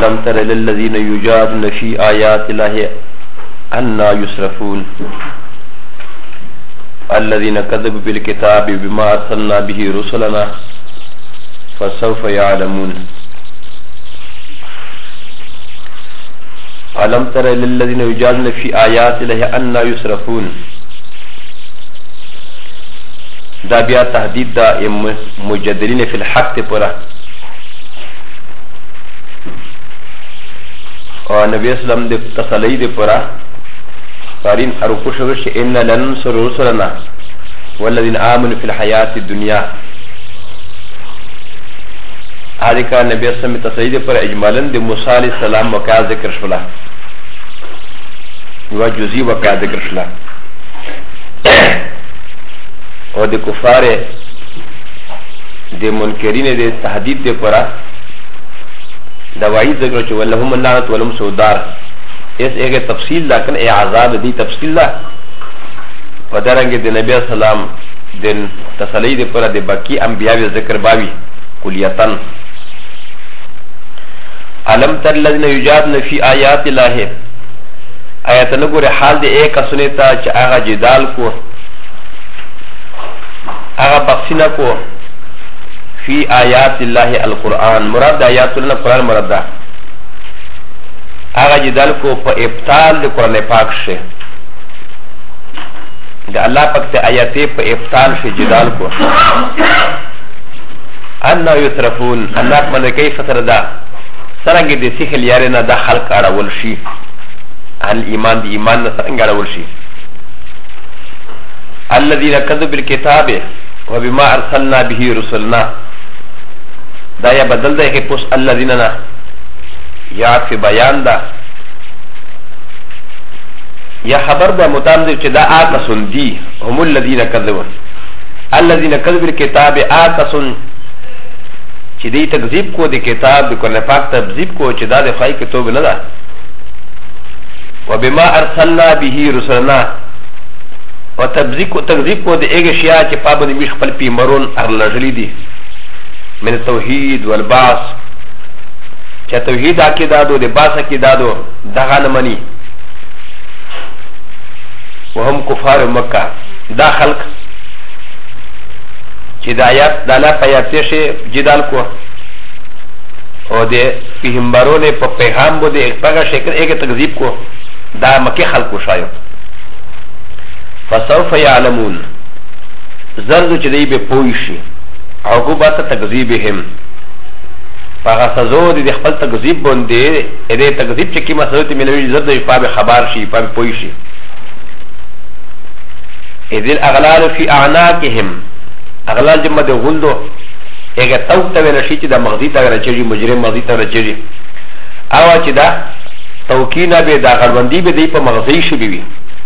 ألم تر للذين يجادلون في آيات الله أنى يصرفون الذين كذبوا بالكتاب بما أرسلنا به رسلنا فسوف يعلمون ألم تر للذين يجادلون في آيات الله أنى يصرفون دا بیا تحدید دا مجادلین فی الحق تے پورا اور نبی اسلام دے تسلی دے پورا فارین ارکو شوش ان لننصر رسلنا والذین آمنوا فی الحیات الدنیا آدھے کا نبی اسلام دے تسلی دے پورا اجمالاً دے موسیٰ علیہ السلام وقع ذکر شلا و جزی وقع ذکر شلا و د کفار د منکرین د تهدید د پورا د وعید ذکر چې ولهم اللعنت ولهم سودار اس ایک تفصیل دا کن ای عذاب دی تفصیل دا و درنگ د نبی السلام د تسلی د پورا د باقی انبیاء ذکر باوی کلیتن علم تر الذین یجادلون فی آیات الله آیت نګور حال د ایک سنتا چې هغه جدال کو اغا بخشنا کو فی آیات اللہ القرآن مراد آیات اللہ قرآن مراد دا اغا جدال کو پا ابطال دا قرآن پاک شے دا اللہ پاک تا آیاتی پا ابطال شے جدال کو انا یطرفون اللہ پا من کئی فتر دا سرنگ دی سیخل یارنا دا خلق آڑا ولشی اہل ایمان دی ایمان نا سرنگ آڑا ولشی الذين كذبوا بالكتاب وبما ارسلنا به رسلنا دا یا بدل دا کہ پس الذين نا یا فی بیان دا یا خبر دا متعلق چې دا آکسن دی هم الذين كذبوا الذين كذبوا بالكتاب آکسن چې دی تکذیب کو دی کتاب دی قرآن پاک تکذیب کو چې دا دی خواهی کتاب نه دا وبما ارسلنا به رسلنا و تکذیب کو د ایک شیعه چې پابند میش خپل پیمرون ارلجلی دي من التوحید والبعث چې توحید عقیده دو د باث عقیده دو دغه نه مني وهم کفار مکه دا خلق چې د آیات د الله په آیات شي جدال کو او د پیغمبرونو په پیغام باندې په شکل ایک تکذیب کو دا مکه خلق شایو فسوف يعلمون زرد چې دی به پوه شي عقوبت تکذیبهم هغه سزا د خپل تکذیب باندې دې تکذیب چې کیمه سزا ته ملوي زرد په خبر شي په پوه شي اذ الاغلال في اعناقهم اغلال جمع د غلدو هغه توت ته ورشي چې د مغزي ته ورچېږي مجرم مغزي ته ورچېږي او چې دا توکینا به دا غړوندې به دی په مغزي شي وي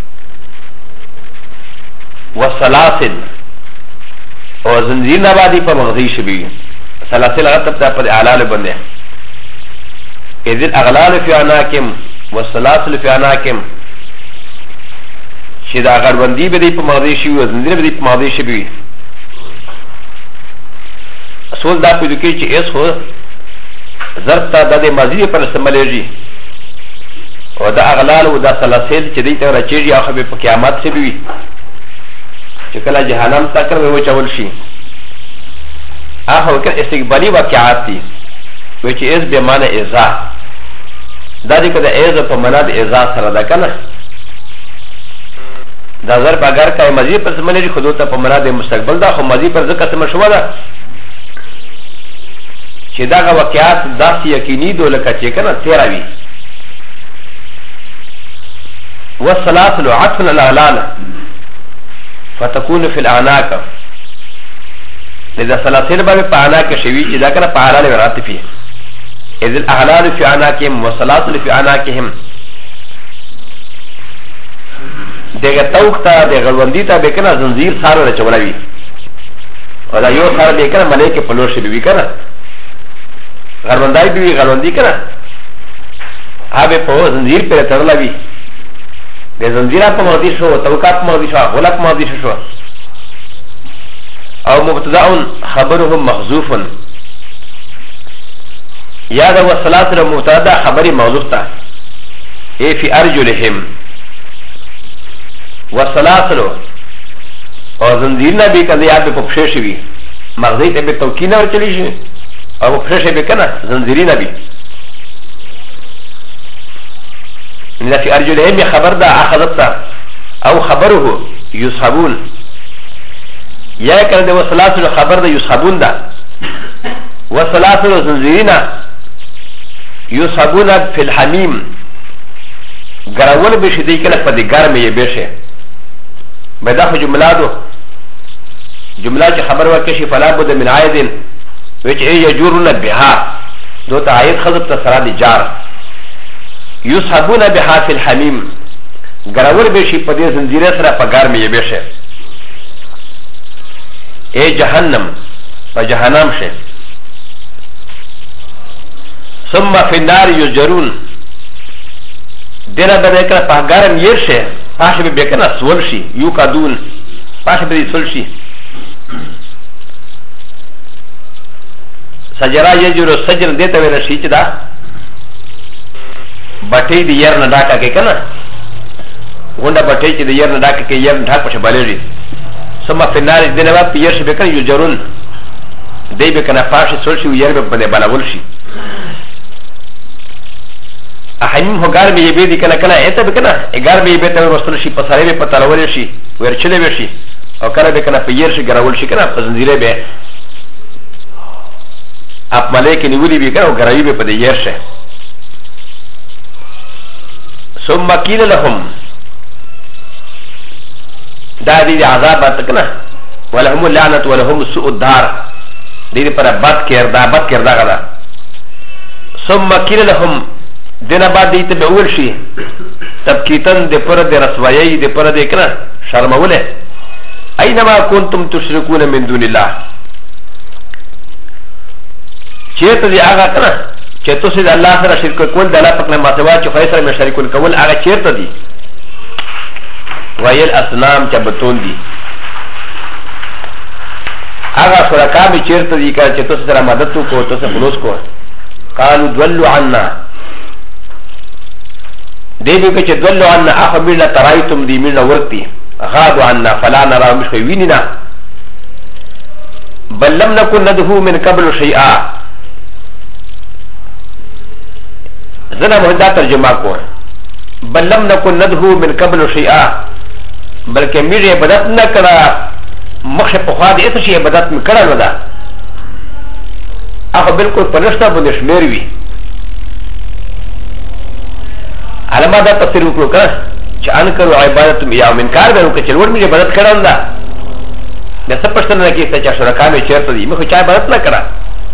وسلاسل او زنجیر نبادی پا مغزی شبی سلاسل غطب تا پا اعلال بنده اذن اغلال فی عناکم وسلاسل فی عناکم شید اغربندی بدی پا مغزی شبی و زنجیر بدی پا مغزی شبی اصول دا پیدو که چه اس خود ضرب تا دا دی مازی پر استعمالی و دا اغلال و دا سلاسل چه دی تا رچیجی آخر پا قیامت شبی چې کله جهنم تکر به وچول شي هغه وکړه استقبالي واقعات دي وچ اس به معنی ازا دا دې کده ازا په معنا د ازا سره ده کنه دا ضرب اگر کای مزید پر سملې خودو ته په معنا د مستقبل دا خو مزید پر ذکر سم شو ده چې دا واقعات داسې یقیني دو لکه چې کنه تیراوي والسلاسل عطف الاغلال فتكون في الاعناق لذا سلاسل بابي پاعناق شوي اذا كان پاعنال وراتفي اذ الاغلال في اعناقهم والسلاسل في اعناقهم دغه توختا د غلوندی ته به کنه زنجیر ساره چولوي او دا یو ساره به کنه ملائکه پلوش بي کنه غلوندای بي غلوندی کنه هغه په زنجیر پر تړلوي د زنجیره په ماضی شو توقات ماضی شو غلط ماضی شو او مبتدا خبرهم محذوف یا دا وسلاسل مبتدا خبری موضوع تا ای فی ارجلهم وسلاسل او زنجیرنا بی کنده یاد بی پپشش بی مغزی تا بی توکینا ور چلی شی او پپشش بی کنه زنجیرنا بی ان فی ارجلهم یا خبر دا اخذت تا او خبره یصحبون یا کنده وسلاسل خبر دا یصحبون دا وسلاسل زنجیرنا یصحبون فی الحمیم گرول بشی دی کنه پا دی گرمی یه بشه بدا خو جمله دو جمله چه خبر ورکشی فلا بود من عایدین ویچ ای یجورون بها دو تا عاید خضب تا سرا دی جار یصحبون بها فی الحمیم گرول بشی پا دی زنزیره سرا پا گرمی یه بشه ای جهنم پا جهنم شه ثم فی النار یجرون دینا بده کنه پا گرم یر شه پاشه به کنه سول شي یو کدون پاشه به سول شي سجرا یجرو سجر دیته ویل شي چې دا بټې دی ير نه ډاکا کې کنه ونده بټې چې دی ير نه ډاکا کې ير ډاک پښه بالېږي سم فنار دینه وا پیر شي به کنه یو جرون دی به کنه پاشه سول شي ير به بده بلاول شي احنیم هو گار به یبی دی کنه کنه ایته بکنه اگار به یبی ته ورستل شي په سره به په تلول شي ورچله به شي او کله به کنه په ير شي ګراول شي کنه په زنجیره به اپ ملک نیولی به کنه او ګراوی به په ير شه ثم قيل لهم دا دې عذاب تکنه ولهم اللعنه ولهم سوء الدار دې پر بد کردار غلا ثم قيل لهم دینا بعد دیتا به اول شی تبکیتن دی پر دی رسوایی دی پر دی کنه شرموله اینما کنتم تشرکون من دون الله چیرت دی آغا کنه چه تو سی دی اللہ سر شرک کول دی اللہ پکنے ماسوا چه خواهی سر میں شرکون کول آغا چیرت دی ویل اسنام چه بطون دی آغا شرکامی چیرت دی که چه تو سی سر مددتو کو تو سی خلوص کو قالو دولو عنا دیبی که چه دولو عنا اخو میرنا ترائیتم دی میرنا ورقتی غادو عنا فلا نرا مشخوی وینینا بل لم نکن ندهو من قبل شیئا زنا مهنده ترجمه کو بل لم نکن ندهو من قبل شیئا بلکه میر عبادت نکرا مخش پخوا دی ایسا شی عبادت مکرا ندا اخو بلکل پنشتا بندش میروی علما دا تفسیر وکړو که چې انکرو عبادت یا منکار به وکړي چې لوړ مې عبادت کړم دا د څه پښتنه کې چې شرکا مې چیرته دي مې خو چا عبادت نه کړه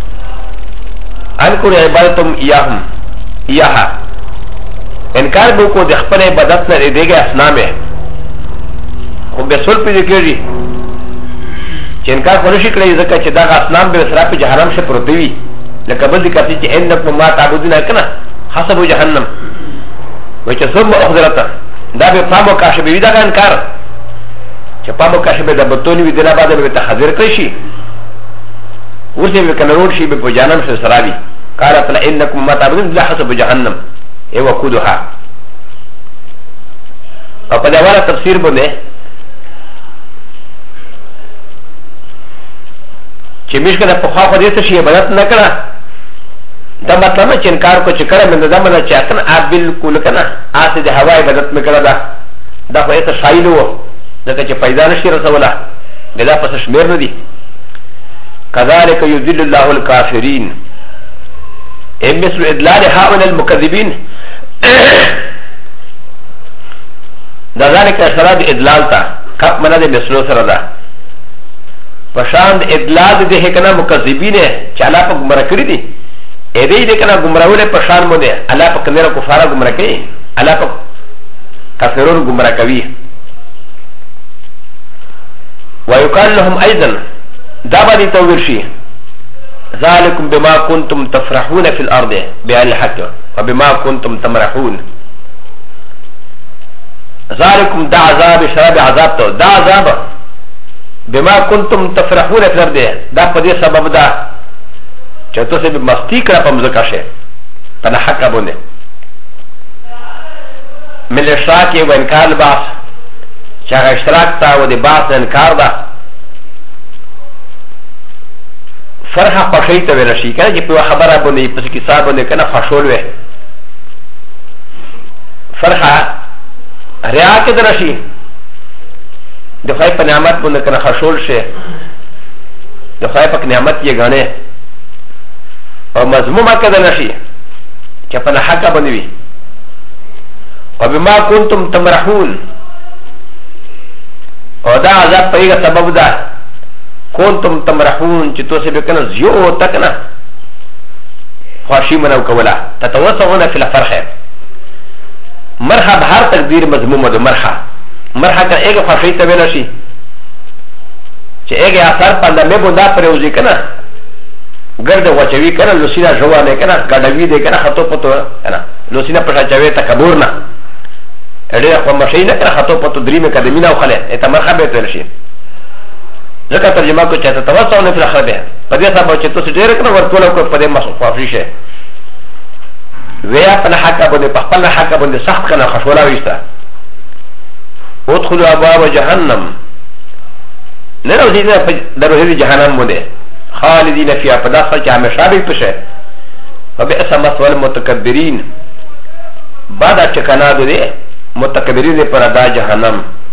انکرو عبادتم ایاها انکار به وکړو د خپل عبادت نه دیګه اسنامه خو به سول پیدا کېږي چې انکار خو نشي کړی ځکه چې دا اسنام به سره په جهنم شه پروت وي لکه بل دي کړي چې انکم ما تعبدون کنه حسب جهنم وچه ثم اخذرتا دا به پامو کاشه به دا انکار چې پامو کاشه به د بتونی وی دنا بعد به تحذير کوي شي ورته به کنه شي به جهنم سره سرابي قالت لا انكم ما تعبدون لا حسب جهنم اي وقودها او په دا ولا تفسیر باندې چې مشکله په خوا په دې څه شي عبادت نه کړه دا مطلب چې انکار کو چې کړه مې دا مله چې اصلا ا بالکل کنه اسه د هوا عبادت مې کړه دا خو ایته شایل وو ځکه چې پیدا نشي رسوله دا پس شمیر نه دي كذلك يذل الله الكافرين مثل ادلال هؤلاء المكذبين دا ذلك اشراد ادلال تا کپ منه د مثلو سره ده پشاند ادلال ده کنه مکذبین چې الله په گمراه کړی دي ا دې دې کنه گمراهونه پشان مو ده الله په کنه کفاره گمراه کوي الله په کافرون گمراه کوي ويقال لهم ايضا دابا توشي ذلكم بما كنتم تفرحون في الارض بأهل الحق وبما كنتم تمرحون ذلكم دا عذاب شراب عذاب تو دا عذاب بما كنتم تفرحون في الارض دا قدي سبب دا چې تو سه به مستی کړه په مزه کاشه په نه حق باندې مل اشراک و انکار باس چې هغه اشتراک تا و د باس انکار ده فرحه خوشی ته ویل شي کنه چې په خبره باندې په کیسه باندې کنه خوشول وي فرحه ریا کې درشي د خدای په نعمت باندې کنه خوشول شي د خدای په نعمت یې غاڼه او مضمومه کده نشي چې په نه حق باندې وي وبما كنتم تمرحون او دا عذاب په یوه سبب ده كنتم تمرحون چې تاسو به کنه زیو تکنه خوشی منو کولا تتوسعون في الفرح مرحب هر تقدیر مضمومه ده مرحه کا ایک خوشی ته ویل شي چې ایک اثر پاندې مې بوندا پروزي کنه ګرد وچوي کنه لوسینا جوانه کنه ګډوي دې کنه خطو پتو کنه لوسینا پټا چوي تکبر نه اړه خو مشینه کنه خطو پتو درې مې کده مینا وخله ته مرحبا ته ورشي ځکه ترجمه کو چاته توسعون فی الخبه په دې سبب چې تاسو ډېر کنه ورکول کو په دې مصفافي شه ویا په حق باندې په خپل حق باندې سخت کنه خشولا ويستا ادخلوا ابواب جهنم نروزینا دروزی جهنم باندې خالدین فیها پداسه چې همیشه به پشه وبئس مثوى المتکبرین بعد چکنا دې متکبرین پر ادا جهنم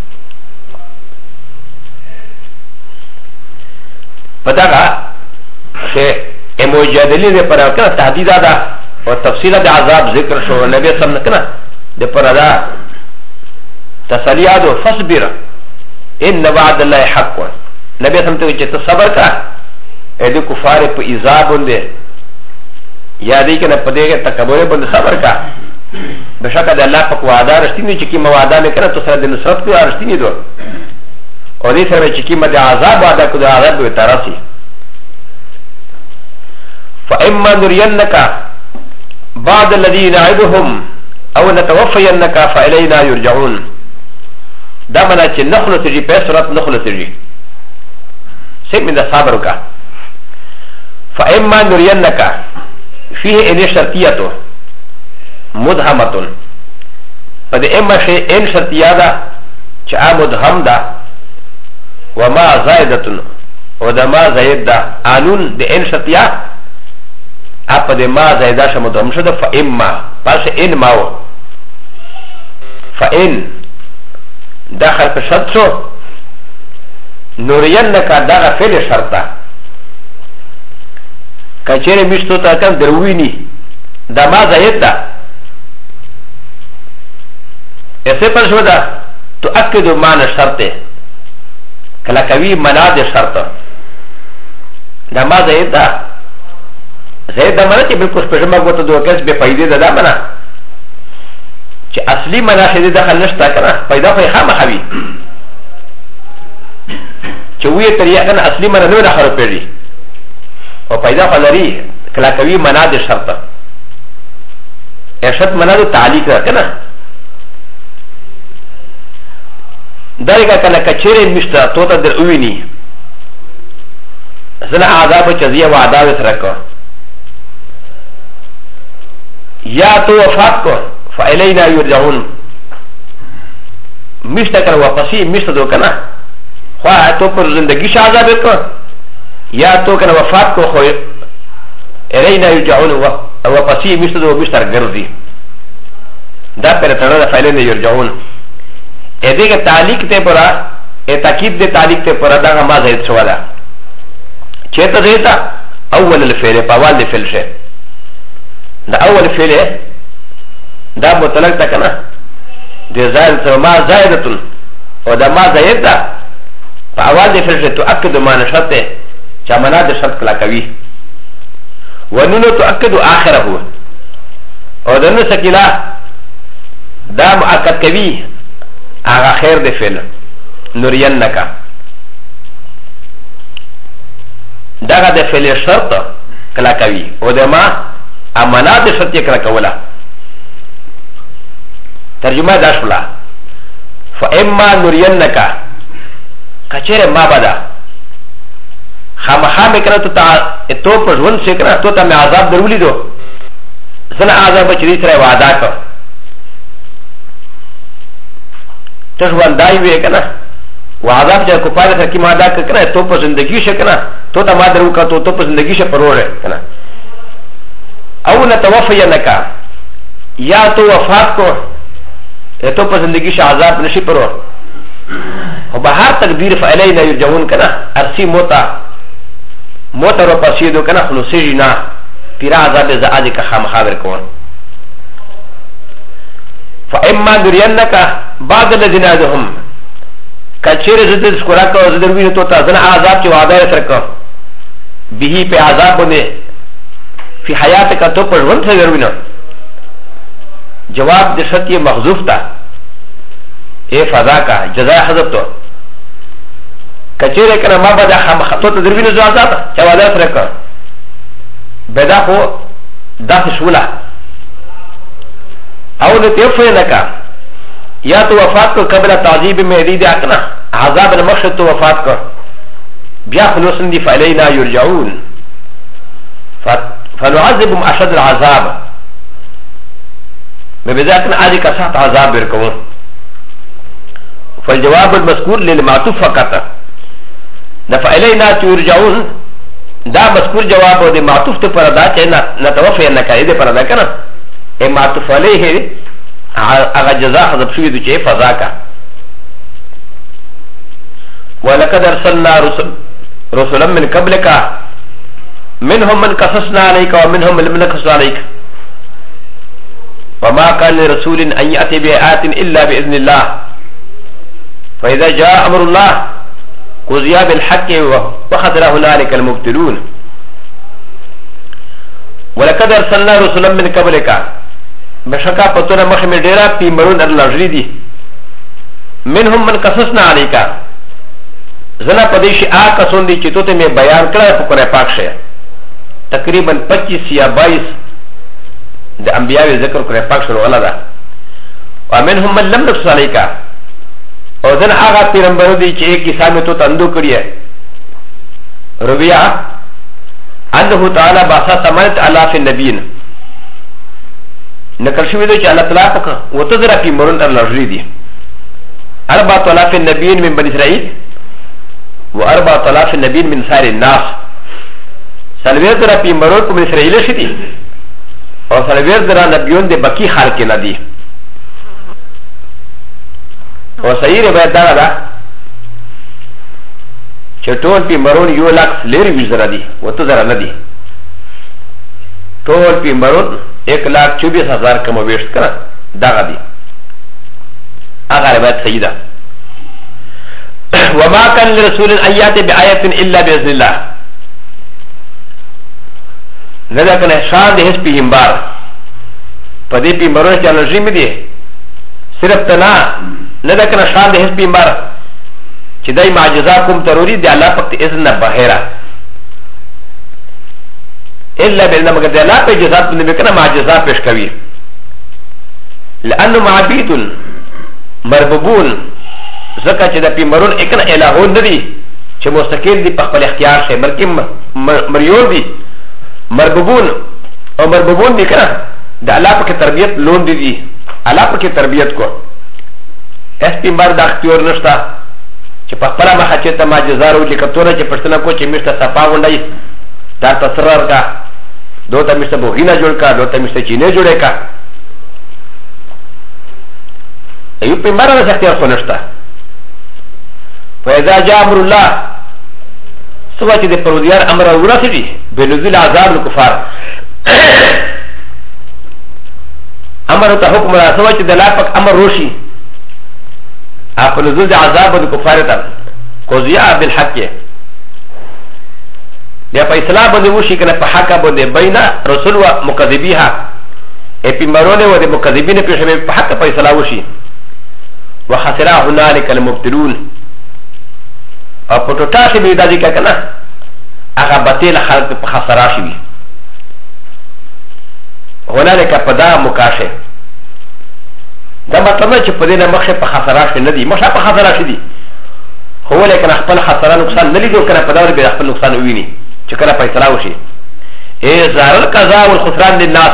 پدغه چې اموجادلی دې پر کنه تهدید ده او تفصیل د عذاب ذکر شو نبی سم کنه د پر ادا تسلیاد فصبر ان وعد الله حق نبی سم ته چې صبر کا ا دې کفار په عذاب باندې یا دې کنه په دې تکبر باندې صبر کا بشکره د الله په وعده رښتینی چې کی مواده نه کړه تو سره د نصرت کو رښتینی دو او دې سره چې کی مده عذاب وعده کو د عذاب به ترسي فاما نرينك بعض الذين نعدهم او نتوفينك فالينا يرجعون دا منا چې نخلو تجي په صورت نخلو تجي سيب من الصبر کا فاما نرينك فيه ان شرطيته مدهمه فد اما شيء ان شرطيه ده چا مدهم ده وما زائده ودما زائد ده قانون د ان شرطيه اپ د ما زائده شمدهم شده فاما پس ان ماو فان داخل په شرط شو نورینک دغه فعل شرطه کچېره مشتو ته کم دروینی دا ما زائد ده ایسے پر شو ده تؤکد معنی شرط کله کوي معنا د شرط دا ما زائد ده زائد ده معنی چې بالکل پښما غوته دوه کس به پیدا ده دا معنی چې اصلي معنا شې دخل نشته کنه پیدا خو خامخوي چې وې طریقه کنه اصلي معنا نه دخل پیږي او پیدا خو لري کله کوي معنا د شرط ارشد معنا د تعلیق ده کنه دایګه کنه کچېره مشته تو ته دروینی زنه عذاب چزیه وعده سره کو یا تو وفات کو فإلينا يرجعون مشتكر وقصي مشتدو كنا خواه تو پر زندگی شعذاب کو یا تو کنا وفات کو خواه إلينا يرجعون وقصي مشتدو مشتر گرزی دا پر تنه فإلينا يرجعون ایده که تعلیق تے پرا تاکید دے تعلیق تے پرا دا ما زید شوا دا چیتا زیتا اول الفعل پاوال دے فعل شه دا اول فعل دا مطلق تا کنا دے زائد سو ما زائدتن و دا ما زائد دا پا اول دے فعل شه تو اکد ما نشرط ہے چا منا دے شرط کلا کوی و نونو تو اکد آخره ہو و دنو سکیلا دا مؤکد کوی آغا خیر دے فعل نورینکا داغا دے فعل شرط کلا کوی و دے ما امنا دے شرط کلا کولا ترجمه داشولا فاما نورینکا کچر ما بدا خامخا مې کنه تو په ژوند شي کنه تو ته مې عذاب درولې دو زنه عذاب چې دې سره وعده کړ ته ژوندای وې کنه وعذاب چې کفار سره کې ماده کنه تو په زندگی شي کنه تو ته ما درو کا تو په زندگی شي پروره کنه او نتوفینک یا تو وفات کو تو په زندگی شي عذاب نشي پرور او بهر تقدیر فعلینا یرجعون کنه ارسی موتا رو پسیدو کنه خلوصی نه پیرا عذاب زعادی که خامخابر کون فاما درینک بعد الذین ادهم کچیر زد سکورا کو زدر وینو تو تا زنا عذاب چ وعده سرکو به په عذاب بنه فی حیات کا تو پر ون ثر وینو جواب د شتی محذوف تا اے فضا کا جزاء حذف تو کچیر کنه ما بعد خام خطو ته دروینو زو عذاب چ وعده سرکو بدا خو داس شولا او نتیفینک یا تو وفات کو قبل تعذیب میں دی اکنا عذاب المشهد تو وفات کو بیا خلوصن دی فعلینا یرجعون فنعذبهم اشد العذاب بذاتنا ادي كسات عذاب بركون فالجواب المذكور للمعطوف فقط دفعلینا یرجعون دا مذکور جواب او د معطوف ته پر ادا چې نتوفی نه کړي د پر ادا کنه ا معطوف علیه اغا جزاء حذف شوی د چې فضا کا ولقد ارسلنا رسلا من قبلك منهم من قصصنا عليك ومنهم من لم نقص عليك وما كان لرسول ان ياتي بآيات الا باذن الله فاذا جاء امر الله قضي بالحق وخسر هنالك المبتلون ولقد ارسلنا رسلا من قبلك بشكا پتونا مخم ډیرا پیمرون ارلجری دي منهم من قصصنا عليك زنا پدیش آ کسون دي چې تو ته مې بیان کړه په قرآن پاک شه تقریبا 25 یا 22 د انبیاء ذکر قرآن پاک شروع ولا ده ومنهم من لم نقص عليك او دن آغا پیرمبرو دی چه ایک کسا میں تو تندو کریے ربیع انہو تعالی باسا سمانت علاف النبین نکل شوی دو چه اللہ تعالی پکا وتذرا پیمرون ارلجری دی اربعت علاف النبین من بنی اسرائیل و اربعت علاف النبین من سار الناس سلویر درا پیمرون کو بنی اسرائیل شدی اور سلویر درا نبیون دی بکی خالق ندی و صحیح روایت دارا دا چه طول پی مرون یو لاکس لیر ویش ذرا دی و تو ذرا ندی طول پی مرون 1,24,000 کم ویشت کرا داغا دی آغا روایت صحیح دا وما کان لرسول ایات بی آیت الا بیزن اللہ ندا کنا شان دی حس پی ہمبار پا دی پی مرون چا نجیم دی صرف تنا ندا کنا شان دی حس پی ہمبار چی دای معجزہ کم تروری دی اللہ پاک تی اذن بحیرہ الا بیلنا مگر دی اللہ پی جزات بندی بکنا معجزہ پیش کوی لانو معبیدن مربوبون زکا چی دا پی مرون اکنا الہون ندی چی مستقل دی پخپل اختیار شے بلکہ مریون دی مربوبون او مربوبون دی کنا دا اللہ پاک تربیت لون دی اللہ پاک تربیت کو اس پی مر دا اختیار نشتا چه پخپلا مخا چه تا معجزارو لکتونا چه پشتنا کو چه مشتا سپا گونڈای دار تصرار کا دو تا مشتا بوغینا جوڑ کا دو تا مشتا چینے جوڑے کا ایو پی مرا دا اختیار خو نشتا فیضا جا امر اللہ سوا چه ده پرودیار امر اولا سی دی بنزول عذاب الکفار امر تا حکم را سوا چه ده لا پاک امر روشی اپ نزول عذاب الكفار تا قضیہ بالحق یا فیصلہ بندے وشی کنا پا حقا بندے بین رسول و مکذبیها اپی مرون و دے مکذبین پیش میں پا حقا فیصلہ وشی و خسرا هنالک المبتلون اور پتوٹا سے بیدا دی کنا اگا بطیل خلق پا خسرا شوی هنالک پدا مکاشے دا مطلب نه چې په دې نه مخه په خساره شي نه دي مخه په خساره شي دي هو لكن خپل خساره نقصان نه لیدو کنه په دا ور به خپل نقصان وویني چې کله فیصله وشي ظاهر القضاء والخسران للناس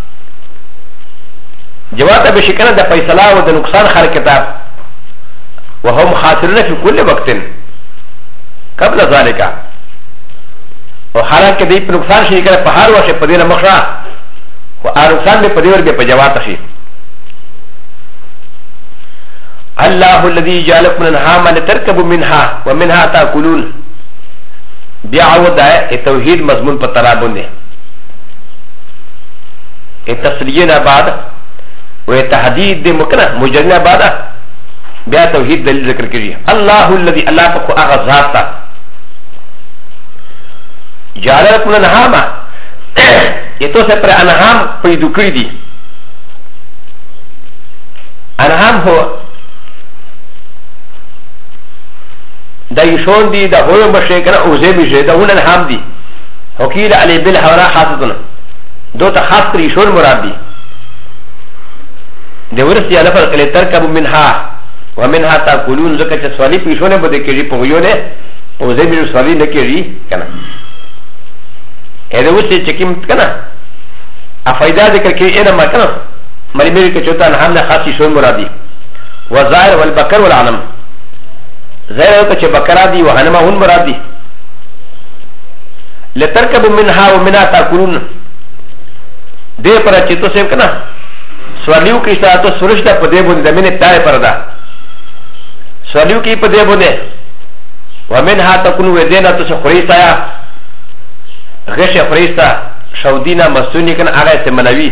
جواب بشي کنه د فیصله او د نقصان خر کتاب وهم خاسرون في كل وقت قبل ذلك وحالانکه دی په نقصان شي کنه په هر وخت په دې نه مخه او نقصان به په دې ور به په جواب شي الله الذي جعلكم الانهام لتركبوا منها ومنها تاكلون بيعود التوحيد مضمون پر ترابونه التسليين بعد وتحديد مكنه مجرنا بعد بیا توحید دلیل ذکر کړي الله الذي الله په هغه ذات جعلكم الانهام یتو سے پر انهام پیدا کړی دي انهام هو دا يشون دي دا هو مشيكنا او زي بيجي دا هو الهام دي وكيل علي بالحوراء حاصلنا دو تخاص يشون مراد دي دي ورس يا لفظ قلي تركب منها ومنها تاكلون زكاة سوالي بيشون بده كيجي پوغيونه او زي بيجي سوالي نكيجي كنا هذا وسي چكيم كنا افايدا ذكر كي انا ما كنا مري مري كچوتا نحن خاص يشون مراد دي وزائر والبكر والعنم زائر كچه بكرا دي وهنما هون مراد دي لتركب منها ومنها تاكلون دي پر چتو سيم كنا سوالیو کی اشتراطو سرش دا پدے بوندے دمین اتارے پردا سوالیو کی پدے بوندے ومنها تکونو ودینا تو سے خریستا یا غش خریستا شودینا مستونی کن آغای سے منوی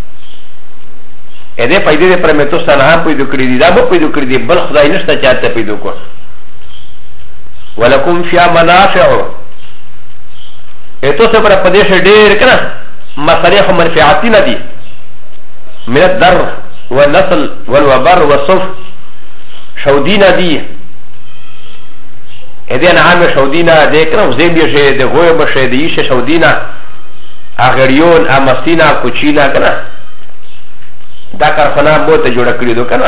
ایدے پیدے دے پر میتوستا نهام پیدو کری دی دا بو پیدو کری دی بل خدای نشتا چاہتا پیدو کر ولکم فیا منافعو ایتو سے پر پدے سے دیر کنا مصالح و منفعاتی نا دی من الدر والنسل والوبر والصف شودينا دي هذه نعم شودينا دي كنا وزيب يشي دي غوي بشي دي يشي شودينا اغريون امستينا كوچينا كنا دا كارخنا موت جوڑا کردو كنا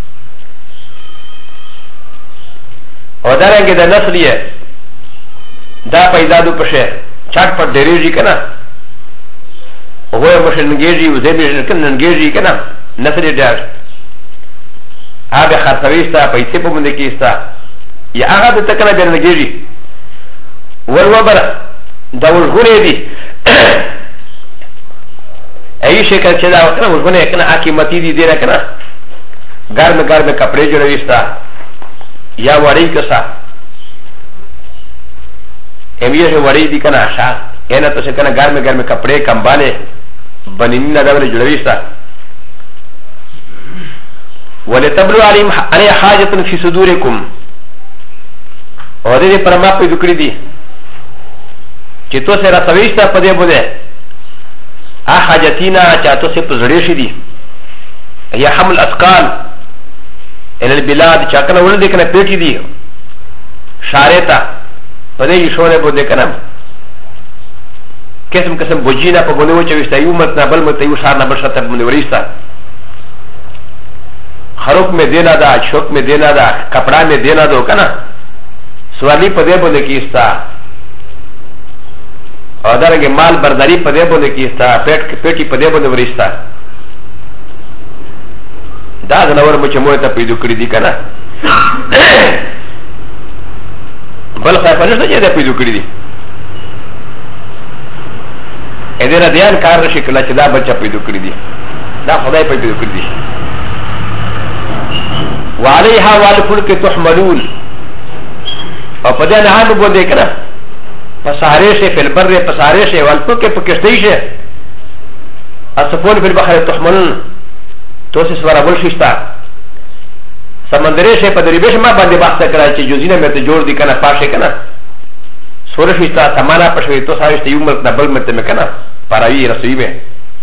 او دارنگه دا نسل یہ دا پیدا دو پشه چاٹ پر دریجی کنا هو مشنگیجی و زیبی ننگیجی کنا نسل دار آب خرسویستا پیسی پا مندکیستا یا آغا دتا کنا بیر نگیجی والوبر دا وزغونه دی ای شکل چه دا کنا وزغونه کنا آکیمتی دی دینا کنا گرم گرم کپڑے جوڑویستا یا وڑی کسا امیش وڑی دی کنا شا اینا تو سے کنا گرم گرم کپڑے کمبانے بنينا دولة جلويستا ولتبلو علي حاجة في صدوركم وهذه پرما پی دکری دی چه تو سے رسویشتا پدے بودے حاجتینا چا تو سے پزڑیشی دی یا حمل اسقال الى البلاد چا کنا ولد کنا پیٹی دی شارتا پدے یشونے بودے کنا قسم قسم بوجینا په بونه وچويستا یو متنا بل مت یو شار نه بل شته بونه وريستا خروق میں دینا دا چوک میں دینا دا کپڑا میں دینا دو کنا سوالی په دې بونه کیستا او درګه مال برداری په دې بونه کیستا پیټی په دې بونه وريستا دا نور مچ مو ته پیدا کړی دی کنا بل خاصه نشته چې دا پیدا کړی دی ا دې را دیان کار نشي کله چې دا بچا پیدا کړی دی دا خدای پیدا کړی دی وعليها والفلك تحملون او په دې نه هغه بده کړه پساره شه په بر پساره شه والفلك په کشتۍ شه اسفون په بحر تحملون تو څه سره بل شيستا سمندري شه په دریبه ما باندې بحث کړه چې جوزینه مې ته جوړ دي کنه پاشه کنه سورہ شیستا سمانا پشوی تو سارشت یو ملک نبل ملت میں کنا پاراوی رسوی میں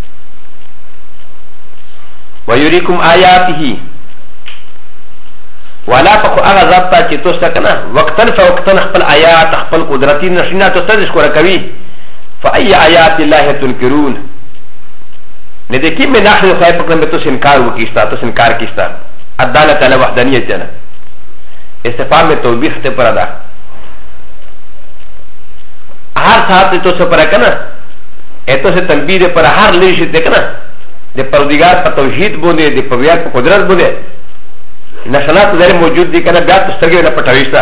ویوریکم آیاتی والا پخو اغا ذابتا چی توستا کنا وقتن فوقتن اخپل آیات اخپل قدرتی نشینا تو سرش کو رکوی فای آیات اللہ تنکرون ندکی میں ناخر خواہ پکرم بے تو سنکار وکیستا تو سنکار کیستا ادالت علی وحدانیت جانا استفهام توبیخ ته پر ده هر ساعت تو سے پر کنا ایتو سے تنبیه پر هر لیش ته کنا د پروردگار په توحید بونه د پویا په قدرت بونه نشانات در موجود دي کنا بیا تستګي نه پټويستا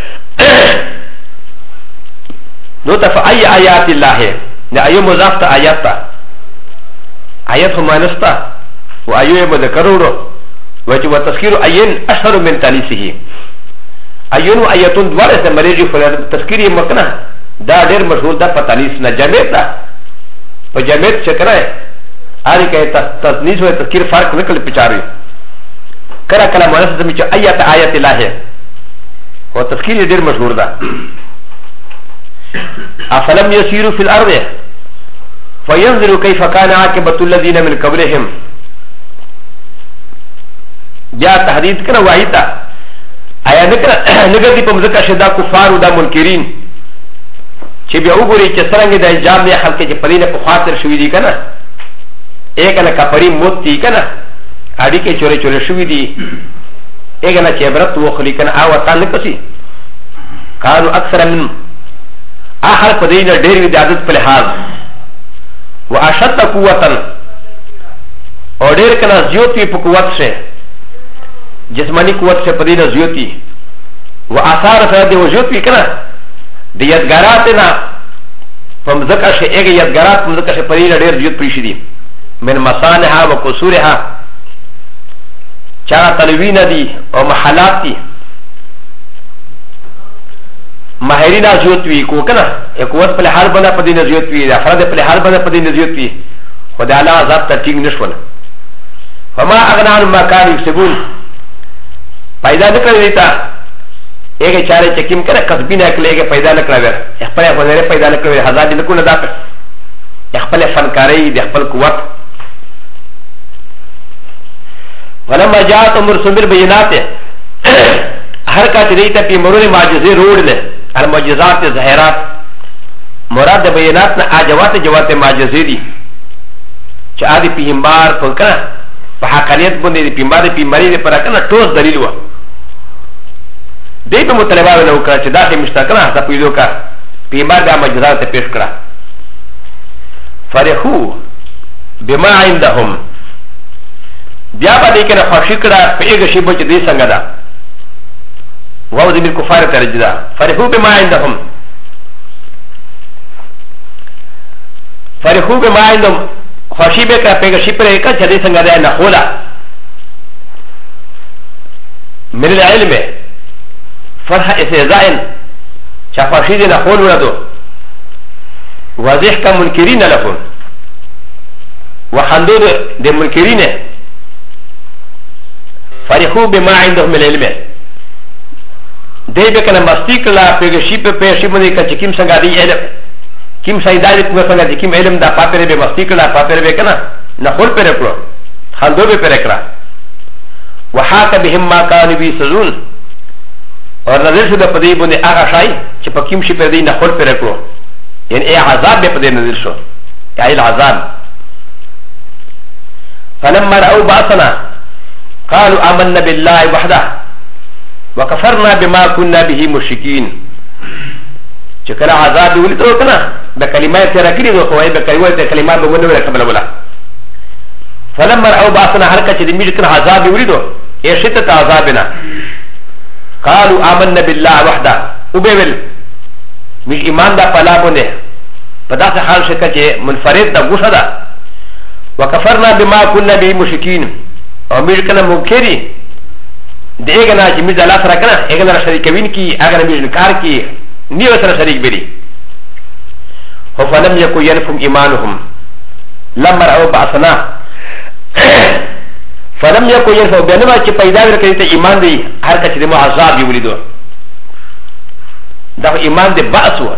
نو تفعي آیات الله د ایو مضاف ته آیات تا آیات هم نستا و ایو مذکرورو وجه وتذکیر عین اشهر من تانیسه ایون و ایتون دواره سے مریجی فلاد تذکیری مکنه دا ډیر مشهور ده په تانیس نه جمعیت ده په جمعیت چکره ہے آری که تانیس و تذکیر فرق نکل پچاروی کرا کلا مانس زمی چه آیت آیت الہی و تذکیری ډیر مشهور ده افلم یسیرو فی الارض فینظروا کیف کان عاقبت الذین من قبلهم بیا تحدید کنه وایتا آیا نگردی پا مزکا شدا کفار و دا منکرین چه بیا اگوری چه سرنگی دا اجاب دی خلقی چه پدین پا خاطر شوی دی کنه ایکنا کپری موت تی کنه آدی که چوره چوره شوی دی ایکنا چه عبرت وخلی کنه آواتان نکسی کانو اکثر من آخر پدین دیر وی دی عدد پا لحاظ و اشد قوتن اور دیر کنه زیوت وی پا قوت سے جسمانی قوت سے پدین زیوتی و آثار سره دی وجود وی کنه دی یادگارات نا فمزکا شه ایگ یادگارات مزکا شه پدین دیر زیوت پریشی دی من مسانها و قصورها چاگا تلوین دی و محلات دی ماہرین زیوت وی کو کنه قوت پل حال بنا پدین زیوت وی افراد پل حال بنا پدین زیوت وی خدا اللہ عذاب ترتیگ نشون فما اغنان ما کان یکسبون پیدا نکړی دیتا ایک چاره چکیم کنه کسبی نه کړی ایک پیدا نکړی خپل هنر پیدا نکړی هزار دې کو نه دا خپل فنکاری د خپل قوت ولما جاءت امر سمر بینات هر کا چې دیتا په مرور معجزې روړل المعجزات ظاهرات مراد د بینات نه اجوات جوات معجزې دي چې ادي پیغمبر په کنه په حقانیت باندې د پیغمبر په مری پر کنه ټوس دلیل و دې په مطالبه ونه وکړه چې دا کې مشتاقنه حتی پیدا کا پیغمبر د معجزات پیش کړه فرحو بما عندهم بیا باندې کنه خوشی کړه په یوه شی بچ دې څنګه ده واو دې مل کفار ترجدا فرحو بما عندهم فرحو بما عندهم خوشی به کړه په یوه شی پر یک چې دې څنګه ده نه خولا من العلم فرح استهزاء شافاشي دي نقول ولدو وضح كمنكرين لهم وحندود دي منكرين فرحوا بما عندهم من العلم دي بكنا مستيق لا بيغشي بيغشي مني كم سنگا دي علم كم سيداري كم سنگا دي كم علم دا پاپره بي مستيق لا پاپره بي كنا نقول پرکلو حندو بي پرکلا وحاك بهم ما كانوا بيسزون اور نظر شو د پدی بونه هغه شای چې پکیم شي پر دی نه خور پر کړو یعنی ای عذاب به پدی نظر شو ای العذاب فلما راوا باسنا قالوا آمنا بالله وحده وكفرنا بما كنا به مشركين چې کله عذاب ولیدو کنه د کلمات سره کړي نو خو به کوي ته کلمات به ونه قبل ولا فلما راوا باسنا هر کچې د میډ کنه عذاب ولیدو ای شدت عذابنا قالوا آمنا بالله وحده وبيل مش ایمان دا پلا بونه پدا سے حال شکا چه منفرد دا گوشا دا وکفرنا بما كنا به مشرکین او میر کنا منکری دا ایگنا چه میر دا اللہ سرا کنا ایگنا را شریکوین کی اگر میر نکار کی نیو سرا شریک بری فلم یکو ینفم ایمانهم لما رأو باسنا فلم يكن يرفع بينما چې پیدا ورکړي ته ایمان دی هر کله چې معذاب یې ولیدو دا ایمان دی باس و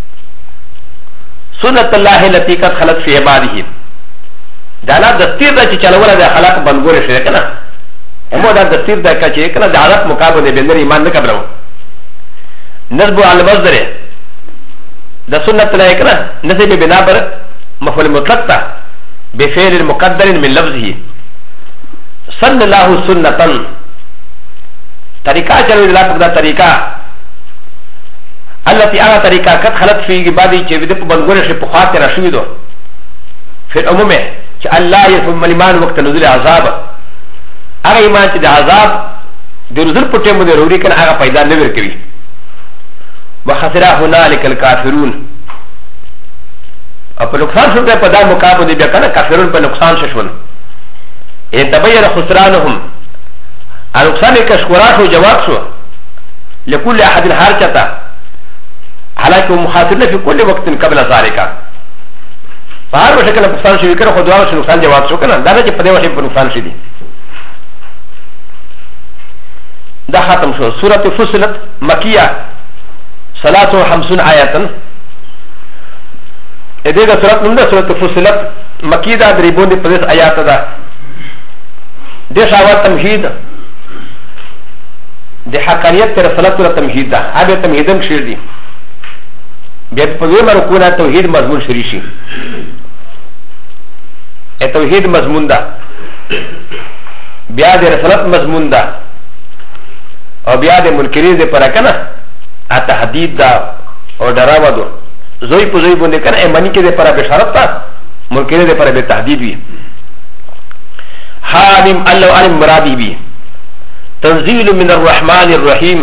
سنت الله التي قد خلت في عباده دا لا دستور دا چې چلوله د خلق بنګور شي کنه همو دا دستور دا چې کنه د عادت مقابله به ایمان نه قبلو نسب على مصدر دا سنت الله کنه نسب بنا پر مفعول مطلق تا بفعل مقدر من لفظه سن الله سنة طريقه چلو لا پکدا طريقه التي انا طريقه قد خلت في بعض چې د په بنګور شي په خاطر راشي دو في العموم چې الله يفهم الایمان وقت نزول عذاب هغه ایمان چې د عذاب د نزول په ټیم باندې ضروري کنه هغه پیدا نه ورکوي وخسر هنالك الكافرون او په نقصان شو په دا مقابله بیا کنه کافرون په نقصان شول ان تبين خسرانهم النقصان كشكورات وجواب شو لكل احد حركته حالانکه مخاطرنا في كل وقت قبل ذلك فهر وشكل نقصان شو كره خدوا شو نقصان جواب شو كنا دا نه چې په دې وخت په نقصان شي دي دا ختم شو سوره فصلت مکیه 53 آیاتن ا دې دا سوره نوم ده سوره فصلت مکیه دا درې باندې 50 آیات ده د شاوات تمهید د حقانیت تر رسالت ور تمهید ده هغه تمهیدن شیر دي بیا په دې مرکونه توحید مضمون شری شي ا توحید مضمون ده بیا د رسالت مضمون ده او بیا د منکرین د پر کنه ا تهدید ده او ډراوا ده زوی په زوی باندې کنه ایمانی کې د پر بشارت ده منکرین د پر به تهدید وي حالم الله علم مرادی بي تنزيل من الرحمن الرحيم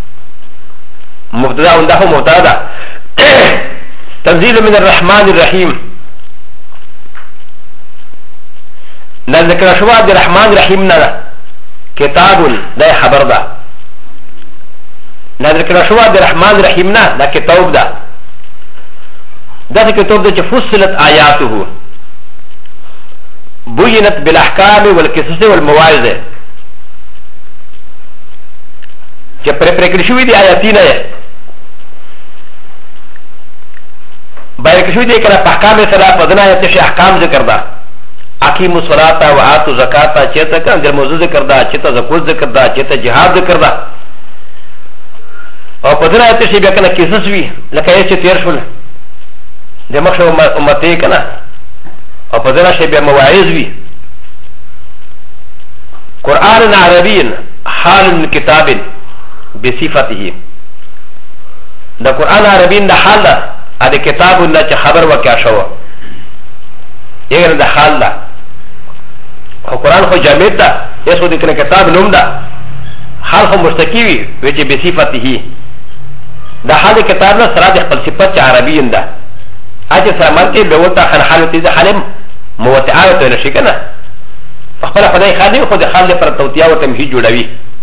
مبتدا عنده مبتدا تنزيل من الرحمن الرحيم نذكر شوى الرحمن الرحيم نرى كتاب ده خبر ده نذكر شوى الرحمن الرحيم ده كتاب ده كتاب ده فصلت آياته بينت بالاحكام والقصص والمواعظ چې پرې شوې دي آیاتونه باندې شوې دي کله په احکام سره په دنا آیات شي احکام ذکر ده اقیموا الصلاة وآتوا الزکاة چې ته کنه د موضوع ذکر ده چې ته زکات ذکر ده چې ته جهاد ذکر ده او په دنا آیات شي بیا کنه قصص وي لکه یې چې تیر شول د مخه امته کنه او په دغه شی بیا مواعظ وي قرآن عربي حال من كتاب بصفته دا قرآن عربي دا حال دا دا كتاب دا چه خبر وکیا شو یعنی دا حال دا قرآن خو جامد دا یسو دا کنه کتاب نوم دا حال خو مشتکی وی ویچه بصفته دا حال دا کتاب دا سرا دا خپل صفت چه عربي دا اچه سرمان که بوتا خان حالتی دا حالم موتعاوه تو نشي کنه فخبر خدای خادم خود خال پر توتیا و تمهید جوړوي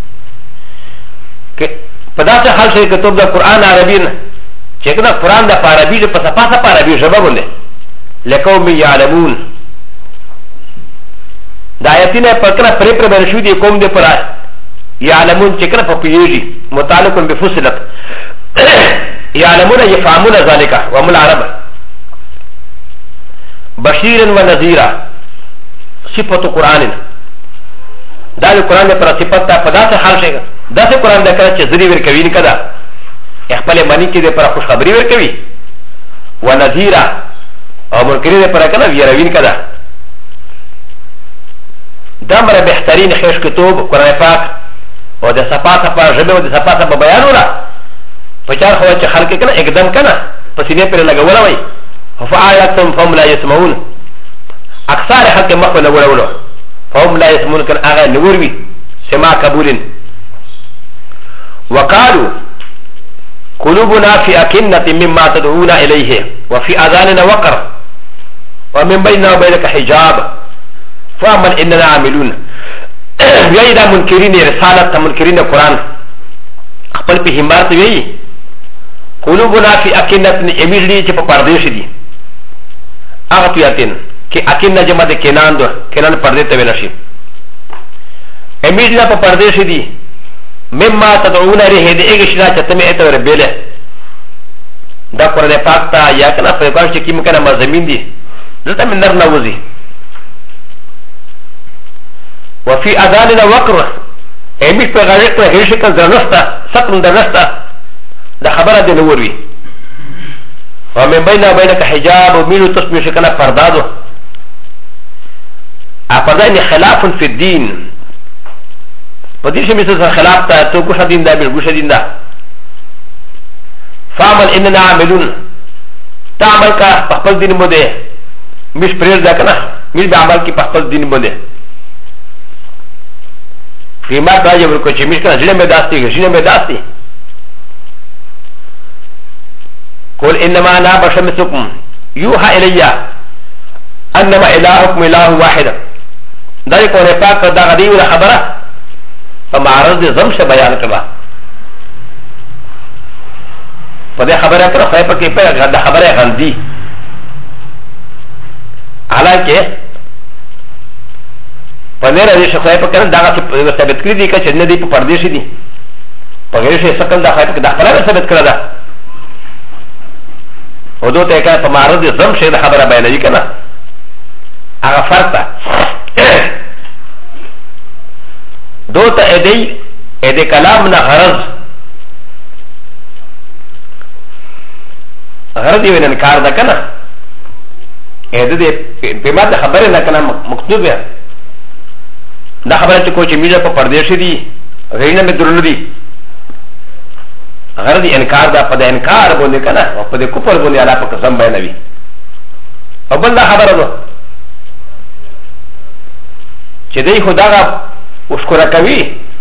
که په داسې حال شي کتاب د قران عربي نه چې کنه قران د عربي په صفه په عربي ژبه باندې لقوم يعلمون د آیتونه په کنه پرې باندې شو دي قوم دې پر يعلمون چې کنه په پیږي متعلق بفصلت يعلمون يفهمون ذلك وهم العرب بشيرا ونذيرا صفة قرآن دا القرآن پر صفت تا پدا سے حال شئ دا سے قرآن دا کرا چه زری ورکوی نکدا اخپل منی کی دے پر خوش خبری ورکوی ونذیرا او منکری دے پر کنا ویروین کدا دا مرا بہترین خیش کتوب قرآن پاک او دا سپا سپا جبه و دا سپا سپا بیانو را پچار خواہ چه خلق کنا اقدم کنا پسینے پر لگولا وی فعالتهم فهم لا يسمعون اكثر حق مخونا ولولو فهم لا يسمعون كان اغا نوربي سماع قبول وقالوا قلوبنا في أكنة مما تدعونا إليه وفي أذاننا وقر ومن بيننا وبينك حجاب فأمن إننا عاملون ويدا منكرين رسالة منكرين القرآن قبل بهمات وي قلوبنا في أكنة إميرلي جب پردیش دي اغتياتين كي أكنة جمع دي كنان دو كنان پردیت وینشي اميرلي پا پردیش دي مما تدعونا ريه دي اغشنا چتمي اتو ربيله دا قرآن پاک تا یا کنا فریقان چه کم کنا مزمین دي دلتا من نر نوزي وفي أذاننا وقر اميش پا غرق پا غرشکن درنستا سقن درنستا دا خبره دي نوروي ومن بيننا وبينك حجاب وميلو تسميش كنا فردادو افرداني خلاف في الدين فديش مثل خلاف تا تو گوش دين دا بالگوش دين دا فعمل اننا عاملون تعمل کا پخپل دين بوده مش پریر دا کنا مش بعمل کی پخپل دين بوده قیمت راجع ورکو چه مش کنا جنه میں داستی جنه میں داستی قل انما انا بشر مثلكم يوحى الي انما الهكم اله واحد دا کو نے پاک دا غدی ولا خبره فمعرض زمش بیان کړه په دې خبره کړه خو په کې په دا خبره غندي حالانکه په نه راځي شو خو په کړه دا ثابت کړی دي چې نه دی په پردیش دي په غیر شي سکل دا خو په دا خبره ثابت کړه دا و دو ته کړه په معرض زمش دا خبره بیانوي کنه هغه فرق ده دو تا ادي كلام نا غرض يوين انكار دا كنا ادي بما دا خبره نا كنا مكتوب ہے دا خبره چه کوچه میجا پا پردیشی دی غیرنا میں درلو دی غرض انکار دا پا دا انکار بونده کنا و پا دا کفر بونده علا پا قسم بینوی و بل دا خبره دو چه دی خدا غا وشکره کوي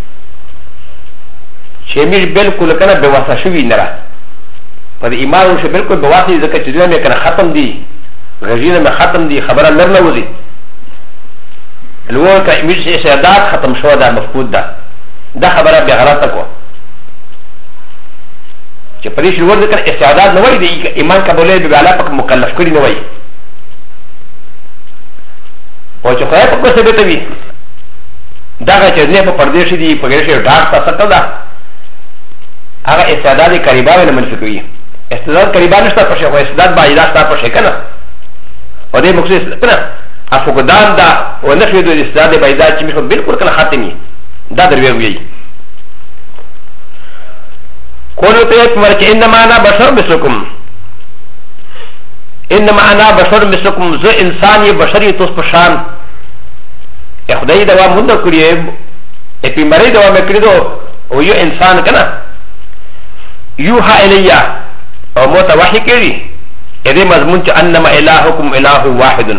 چې میش بالکل کنه به واسه شوی نه را په ایمان شو بالکل به واسه ځکه چې دنیا مې کنه ختم دي غزینه مې ختم دي خبره لر نه وځي الوه که میش استعداد ختم شو دا مفقود ده دا خبره به غلطه کو چې په دې شی ور ذکر استعداد نه وای دی ایمان قبولې به اعلی پک مکلف کړی نه وای او چې خدای په څه به توي دا چې نه په پردیش دي په ګرځي ډاک تاسو ته دا هغه استعداد قریبا نه منفي کوي استعداد قریبا نشته په شی او استعداد باید تاسو په شی کنه او دې مخصوص کنه افقدان دا او نفي د استعداد باید چې موږ بالکل کنه ختمي دا دروي وي کولو ته مرچ انما انا بشر مثلكم انما انا بشر مثلكم ذو انسان بشري توس پشان خدای دا مونږ کړی ا پیمبري دا مې کړی دو او یو انسان کنه یوحى الیا او متوحی کړی ا دې مضمون چې انما الهکم اله واحد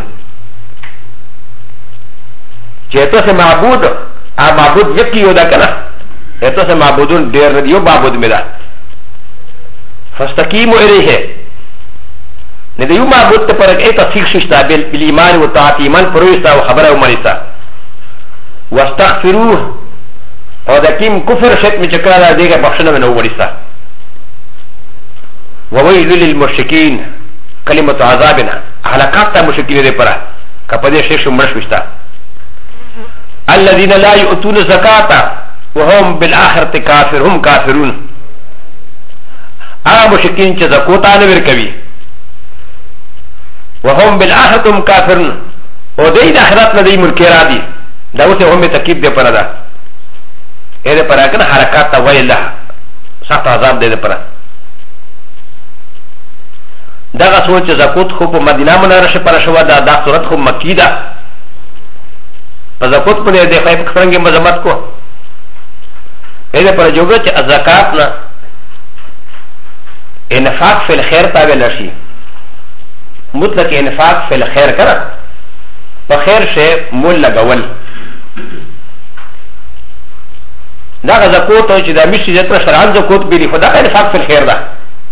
چې تاسو معبود ا معبود یکی یو دا کنه تاسو معبودون ډیر یو معبود مې دا فاستقیموا الیه نه دی یو معبود ته پر کې تصدیق شته بل ایمان او طاعت ایمان پرويستا او خبره او مریستا واستغفروه او دا كيم كفر شك من شكرا لا ديگا بخشنا من اوليستا وويل للمشركين كلمة عذابنا حلقات تا مشركين دي پرا كپدي شيش مرشوشتا الذين لا يؤتون الزكاة وهم بالآخرة كافر هم كافرون مشركين چه زكوتا نور كوي وهم بالآخرة هم كافرون و دي الآخرات ندي منكرا دي دا اوسه هم تکیب دے پرا دا اے دے پرا کنا حرکات تا ویل اللہ سخت عذاب دے دے پرا دا غا سوچ زکوت خوب مدینہ منارش پرا شوا دا دا صورت خوب مکی دا پا زکوت پنے دے خواہ پکسرنگی مذمت کو اے دے پرا جوگا چه ازکات نا انفاق فی الخیر تاوی لرشی مطلق انفاق فی الخیر کرا پا خیر شے مول لگول دا زکوت چې دا مشي زتر شرعان زکوت بلی خدا خیر فاق فی الخیر دا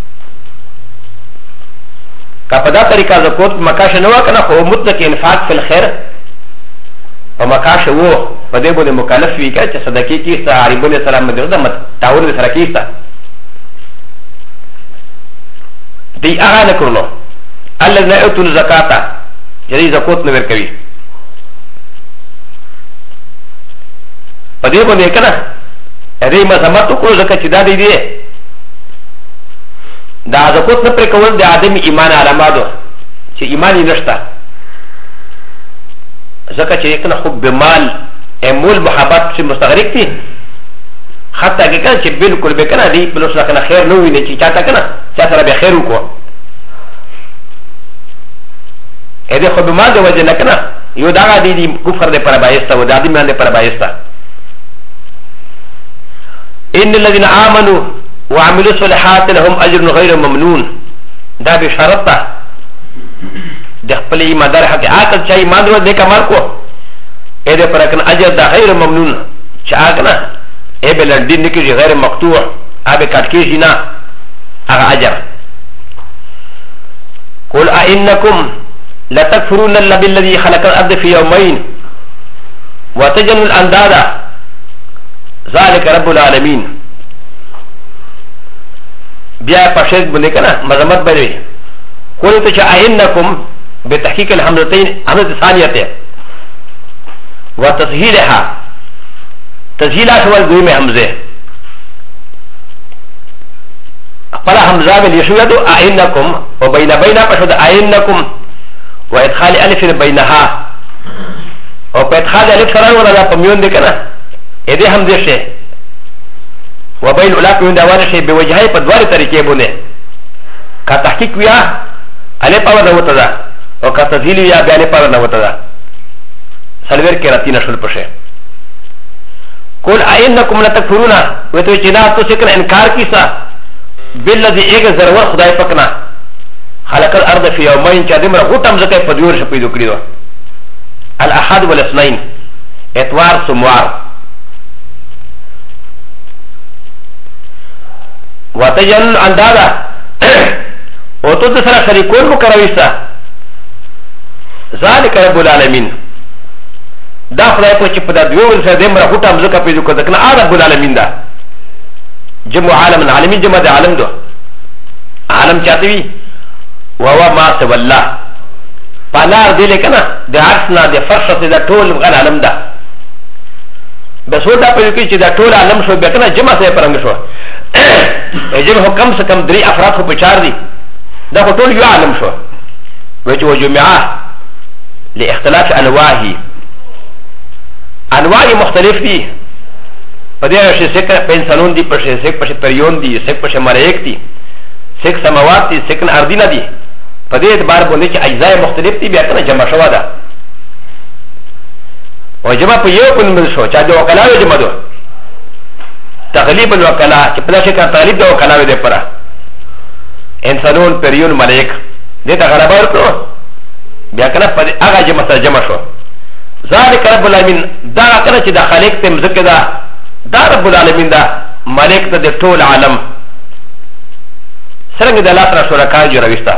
که په دا طریقه زکوت په مکاشه نه وکنه خو مطلق انفاق فی الخیر په مکاشه وو په دې باندې مکلف وي که چې صدقې کیسته عرب علیه السلام باندې دا تعاون سره کیسته دی هغه نه کړلو الذين يؤتون الزکاة چې زکوت نه ورکوي په دې باندې کنه دې مذمت وکړو ځکه چې دا دی دا زکوت نه پرې کول د آدمي ایمان علاماتو چې ایمان یې نشته ځکه چې کنه خو بمال مول محبت چې مستغرق دي حتی که کنه چې بالکل به کنه دی بل سره کنه خیر نه ویني چې چاته کنه چا سره به خیر وکړو ا دې خو بمال د وجه نه کنه یو دا دی کفر دې پر بایسته و د آدمي باندې پر بایسته ان الذين امنوا وعملوا الصالحات لهم اجر غير ممنون دا بشارتا د خپل ایمان دار حق عقل چا ایمان ورو د کمال کو اې د پر کن اجر دا غیر ممنون چا کنه ای بل دین کې غیر مقطوع ابه کټ کې جنا هغه اجر قل ائنکم لتكفرون بالذي خلق الارض في يومين وتجعلون الانداد ذلك رب العالمين بیا پښید باندې کنه مذمت باندې قل ته ائنکم بتحقيق الحمزتين حمزه ثانيه وتسهيلها تسهيلات هو الدويم حمزه فلا حمزه باليشوية ائنكم وبين فشد ائنكم وادخال الف بينها وادخال الف سران ولا بميون دي كنا ايدي حمزه شيء وبين الاولى من دوار شيء بوجهه بدوار طريقه بونه كتحقيق ويا الف اور نوتدا وكتسهيل ويا بالف اور نوتدا سلوير كراتين شول پشه قل ائنكم لتكفرون وتجنا تو سكن انكار كيسا بالذي ايغ زرور خدای پکنا خلق الارض في يومين چادم غوتم زکه پدیور شپیدو کړیو الاحد والاثنين اتوار سموار وتجن اندادا او تو سره شریکون مکرويسا ذلك رب العالمين دا خدای په چې په دا دیو سره دمر غوتم زکه پېدو کړه کنه رب العالمین دا جمع عالم العالمين جمع د عالم دو عالم چاته وي وهو ما سوى الله فلا دي لكنا د عرشنا د فرشة د ټول غن عالم ده بس هو دا په کې چې د ټول عالم شو به کنه جمع سره پرنګ شو جمع کم سے کم 3 افراد خو په 4 دي دا ټول یو عالم شو وجه وجمعه لاختلاف انواعه انواع مختلف دي پدې شي سکه پنسلون دي پښه سکه پښه پریون دي سکه پښه ملائک دي سکه سماوات دي سکه اردینه دي پدې اعتبار باندې چې اجزاء مختلف دي بیا کنه جمع شوا ده او جمع په یو کوم مل شو چې د وکلاو جمع ده تغلیب الوکلا چې په داسې کار تغلیب د وکلاو ده پره انسانون پریون ملائک دې ته غرابه ورکړو بیا کنه په هغه جمع سره جمع شو ذالک رب العالمین دا کنه چې د خالق ته مزکه ده دا رب العالمین دا ملک ته د ټول عالم سرنګ د الله سره شرکا جوړويستا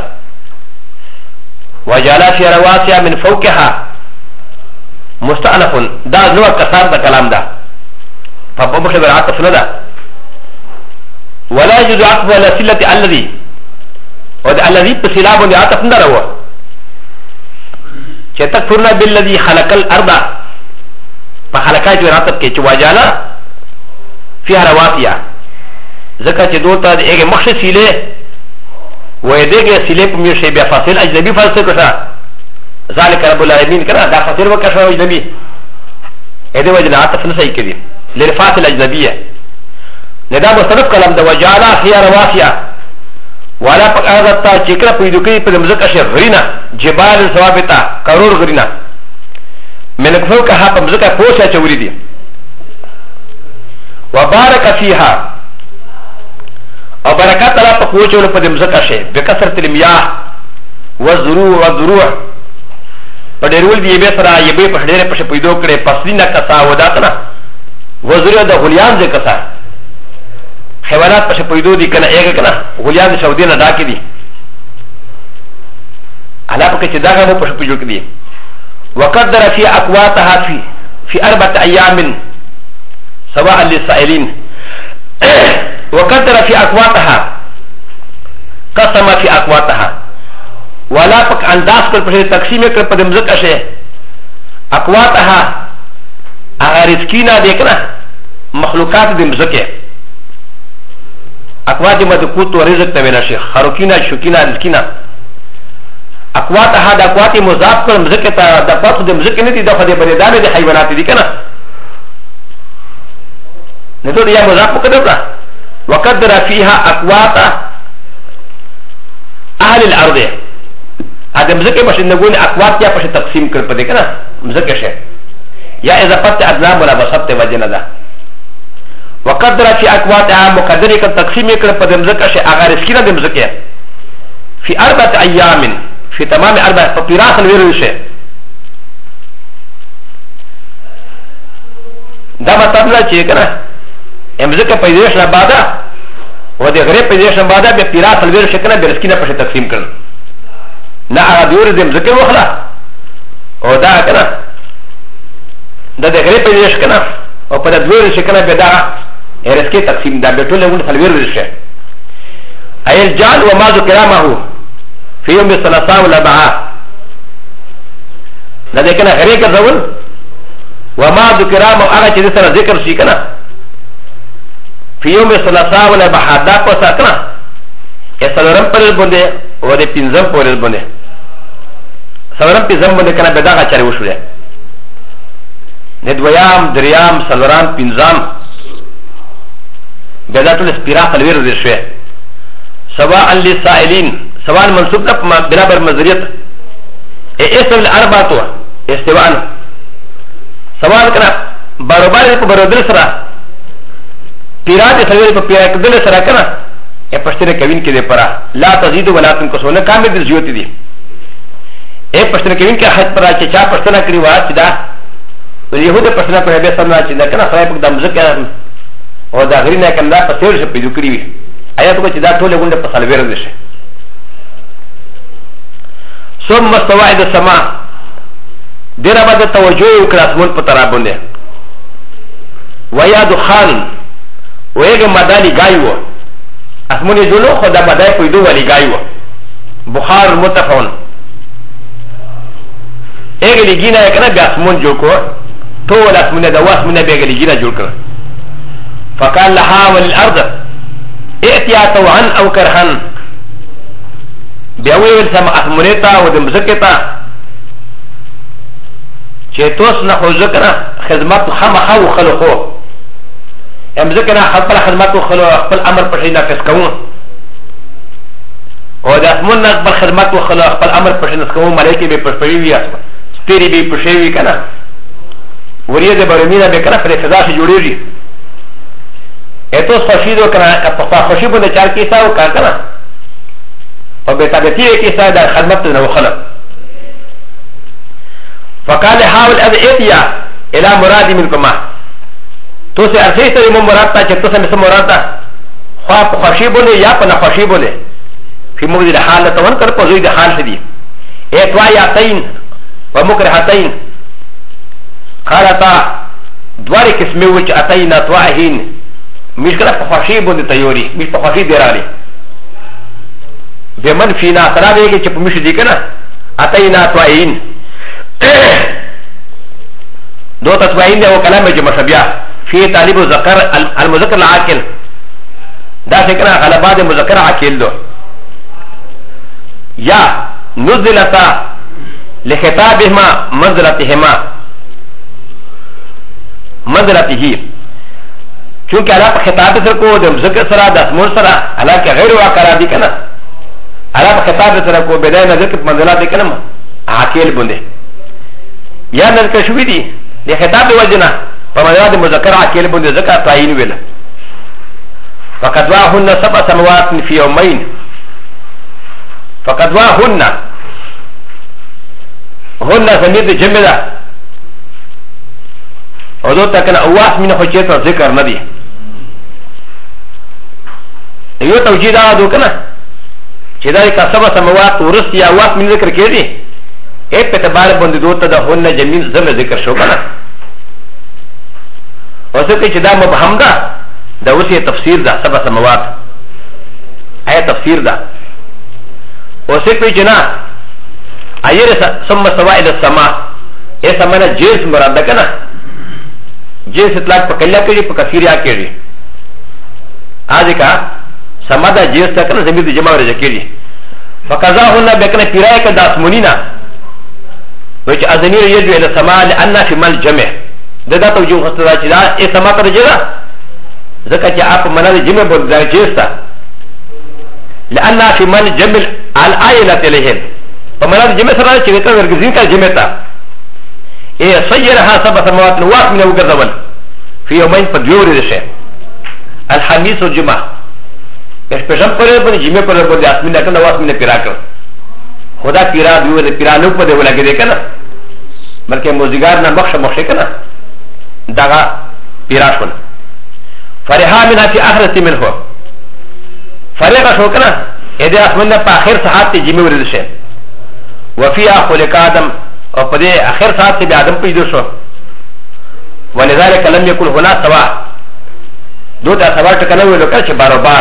وجعل في رواسي من فوقها مستأنف دا نو کثار د کلام دا په مخه برعت نه ده ولا يجوز عطف ولا سله الذي والذي بسلاب د عطف نه راو چې تکفرنا بالذي خلق الارض فخلقات عطف کې چې وجعل فيها رواسيا زكاة دوتا دي ايه مخش سيلي ويديك سيلي بميشي بيا فاصل اجنبي فاصل كشا ذلك رب العالمين كنا دا فاصل وكشا اجنبي ايه وجنا عطف نسي كذي للفاصل الاجنبية ندا مصرف كلام دا وجعلا فيها رواسيا ولا پاك آغتا چكرا پيدوكي پا دمزك اشي غرينا جبال ثوابتا قرور غرينا من فوقها پا مزكا پوشا چوري دي وبارك فيها وبركات الله تقوچو لپاره مزکا شي بکثرت المياه والزروع پډیرول دی به سره یبه په ډیره په پیدو کړي پسلینا کسا ودا کنه وزروع د غلیان ځکه کسا حیوانات په پیدو دي کنه ایګه کنه غلیان سعودي نه ډاکې دي الا پکې چې داغه په پیدو کې دي وقدر في اقواتها في 4 ايام سواء للسائلين وقدر في اقواتها قسم في اقواتها ولا پک انداز کر پښه تقسیم کړ په دمزک شه اقواتها اغارسکینا دیکھنا مخلوقات دمزکه اقوات مذکوت و رزق ته ویل شي خروکینا شوکینا رزکینا اقواتها د اقوات مضاف کړ مزکه ته د پاتو دمزکه نه دي د خدای بریدانه دي حیوانات دي کنه نتو يا مضاف كدبرا وقدر فيها اقوات اهل الارض هذا مزكي باش نقول اقوات يا باش تقسيم كر بده كنا مزكي شيء يا اذا قد ادنى ولا بسطت وجنا ده وقدر في اقواتها مقدر كان تقسيم يكره قدم زكاه شيء اغار سكينه دم زكاه في 4 ايام في تمام 4 فطيرات الويرو شيء دا مطلب لا چی کنه امزکه پیدایش نه بعده و د غریب پیدایش نه بعده به طیرات الویرو شي کنه به سکینه په تقسیم کړ نه هغه دیور د امزکه وخلا او دا کنه دا د غریب پیدایش کنه او په د دویر شي کنه به دا رزق تقسیم دا به ټول له الویرو شي ایل جان و ما ذکر معه في يوم الثلاثاء والاربعاء دا د کنه غریب ځول وما ذكر ما اغا چه سره ذکر شي کنه في يوم الثلاثاء ولا بحدا کو ساتنا اسلام پر بنده و د پنځم پر بنده سلام پنځم بنده کنه بداغه چره وشوله ندویام دریام سلام پنځم بداتل اسپیرات الویر رشه سواء للسائلين سواء منصوب له برابر مزریت اسم الاربعه استواء سوال کنا برابر کو برابر سره پیرات سویر کو پیرات دل سره کنا ا پشتره کوین کې دې پرا لا تزيد ولا تنقص نه کامل دې زیوت دي ا پشتره کوین کې حد پرا چې چا پشتنه کړی وا چې دا يهود پشتنه کوي به سمنا چې دا کنا صاحب د مزکه او دا غرینه کنده په تیر څه پیدا کړی وي آیات کو چې دا ټول غونډه په سالویر دي شي ثم مستوعد السماء دير بعد توجه وكراسمون بترابونه ويا دخان ويجا مدالي غايو اسموني جلو خدا مداي قيدو ولي غايو بخار متفون ايجا لجينا يكنا باسمون جوكو طول اسمونه دواس من بيجا لجينا جوكو فقال لها وللارض ائتيا طوعا او كرهن بيوي السما اسمونيتا ودمزكتا چې توس نه خو ځکه خدمت خامخا وخلقو ام ځکه نه خپل خدمت وخلو خپل امر په شي نافذ کوو او د اسمن نه خپل خدمت وخلو خپل امر په شي نافذ کوو ملائکه به پښپوي وي اسمه ستيري به پښوي وي کنه وريه د برمینه به کنه پر فضا شي جوړيږي اته خوشیدو کنه په خوشي باندې چار کې تاو کا کنه او به تابعتي کې ساده خدمت نه وخلو فقال حاول ان اتيا الى مراد منكما تو سے ارسي ته مو مراد تا چې تو سم مراد تا خو خوشي بوله یا په خوشي بوله په موږ د حالت ون تر په زوی د حال شدي اتوا یاتین ومکرهتین قالتا دواره قسمه وچ اتینا تواهین مشکل په خوشي بوله تیوري مش په خوشي دیراله بمن فينا تراویږي چې په مش دي کنه اتینا تواهین دو تطوعين ده وكلام جمع بيا في طالب الذكر المذكر العاقل ده فكره غلبات المذكر عاقل ده يا نزلتا لخطابهما منزلته چونکہ اللہ خطاب سر کو ده مذکر سرا ده اسمون سرا حالانکہ غیر واقع دي کنه اللہ خطاب سر کو بدايه نظر کی منزلات کنه عاقل بنده یا نذکر شوی دی د خطاب وجنا په مواد مذکر عاقل باندې ذکر تعین ویل فقد واهن 7 سنوات في يومين فقد واهن هن زمير جمع ده او دو تکن اواس من حجیت ذکر ندی یو توجیه دا دو کنه چې دا کا 7 سنوات ورس یا اواس من ذکر کړي اے پتبار بند دو تا دا هن جميل زم ذکر شو کنا وسکه چې دا مبهم ده دا اوسه تفسیر ده 7 سماوات اي تفسیر ده وسکه چې نه ايره ثم سوائل السماء اي سمانه جنس مراد ده کنا جنس اطلاق په کله کې په کثیر یا کې اځه کا سماده جنس ده کنا زمير جمع ورته کې فقزاهن بكنا پیرای ک داسمونینا وچ ازمیر یجو الى السماء لان في مال جمع دغه توجه خطر چې دا ای سما ته جلا ځکه چې اپ منل جمع بول ځای چیستا لان في مال جمع العائله اليهم فمنل جمع سره چې وکړ ورګزین کا جمع تا ای سيرها سبع سماوات نواس من وګرځول في يومين فديور دشه الحميس والجمعة شپږم پر باندې جمعه پر باندې اسمنه کنه واسمنه پیرا کړ خدا پیرا دیو پیرا نو په دې ولګې دې کنه بلکې موزګار نه مخشه کنه دغه پیرا شول فرحا منها في آخرة منه فرحا شو كنا إذا أسمنا في آخر ساعات جميع ورلشه وفيها خلق آدم وفي آخر ساعات بآدم بيدوشو ولذلك لم يكن هنا سواء دوتا سواء تكنوه لكالش بارو بار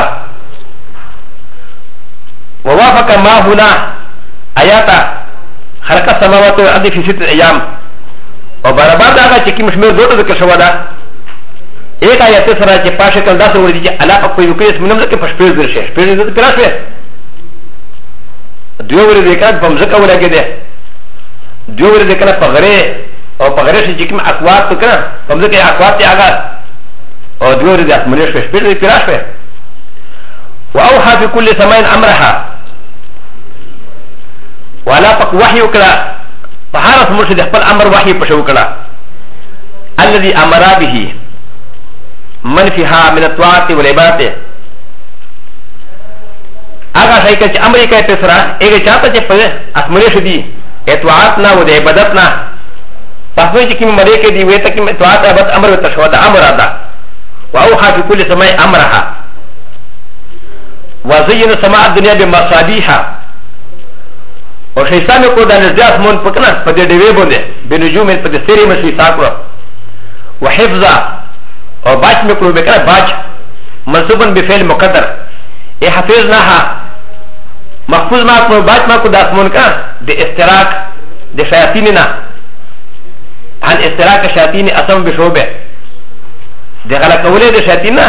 ووافق ما هنا آياتا خلق السماوات والأرض في 6 أيام وبارو بار داغا چكي مشمير دوتا ذكر شوادا ایک آیت سره چې پاشه کله داسې ورته چې الله په کوئی وکړي اسمنم ځکه په شپږ ځل شي شپږ ځل پیرا شوې دوه ورته کړه په مزکه ولګې ده دوه ورته کړه په غره او په غره چې کوم اقوات کړه په مزکه اقوات یې هغه او دوه ورته اسمنه شوې شپږ ځل پیرا شوې واوحى في كل سماء امرها ولا فق وحي وکړه په هر مرشد خپل امر وحي په شو کړه الذي امر به من فيها من الطاعات والعبادات اغا شيء كان امريكا تسرا ايه چاہتا چه پر اسمنه شدی اطاعتنا و عبادتنا پسوی چه کم مریکه دی ویتا کم اطاعت عبادت امر و تشواد امر آدا واوحى في كل سماء امرها وزين سماء الدنيا بمصابيها و شیطان کو دا نزدی اسمون پکنا پا دی دیوی بونده بنجوم پا دی سری مشی ساکرو وحفظا و باج مکرو بکنا باج منصوبا بفعل مقدر ای حفظناها محفوظ ما کو باج ما کو داسمون کا د استراک د شیاطیننا عن استراک شیاطین اسم بشوبه د غلا کوله د شیاطیننا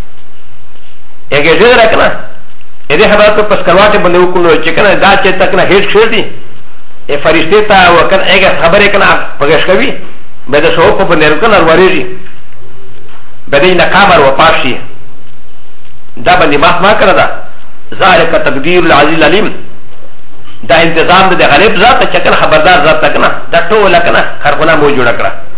اگه جوړ کنا اې خبره ته پس کروات باندې وکړو چې کنه دا چې تک نه هیڅ شیر دي ای فرشته تا وکړه اگه خبره کنا پګش کوي به د شو په باندې ورکنه ورېږي بدي نقامر وپاشي دا باندې ما کړه دا ذالک تقدیر العزیز العلیم دا انتظام د غریب ذات چې کنه خبردار ذات کنه دا ټول کنه خرقونه مو جوړ کړه